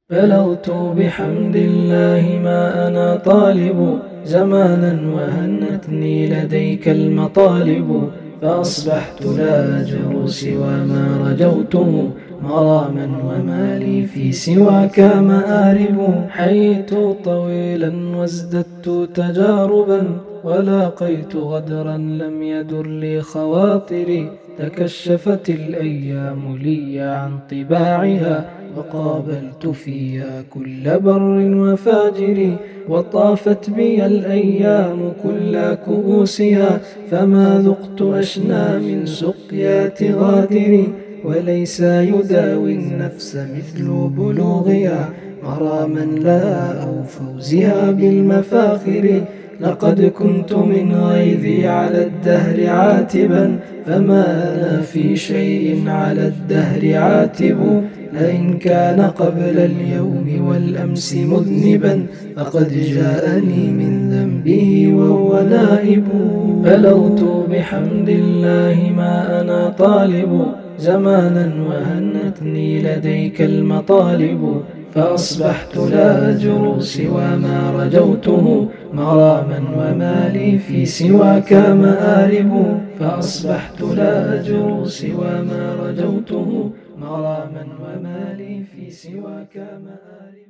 بلغت بحمد الله ما أنا طالب، زمانا وهنتني لديك المطالب، فأصبحت لا أجر سوى ما رجوته، مراما وما لي في سواك مآرب. حييت طويلا وازددت تجاربا، ولاقيت غدرا لم يدر لي خواطري، تكشفت الأيام لي عن طباعها، وقابلت فيها كل بر وفاجر، وطافت بي الأيام كل كؤوسها، فما ذقت أشنى من سقيات غادر، وليس يداوي النفس مثل بلوغها، مراما لها أو فوزها بالمفاخر. لقد كنت من غيظي على الدهر عاتبا، فما أنا في شيء على الدهر عاتب، لئن كان قبل اليوم والأمس مذنبا، فقد جاءني من ذنبه وهو نائب. بلغت بحمد الله ما أنا طالب، زمانا وهنتني لديك المطالب، فأصبحت لا أجر سوى ما رجوته، مراما وما لي في سواك مآرب. فأصبحت لا أجر سوى ما رجوته، مراما وما لي في سواك مآرب.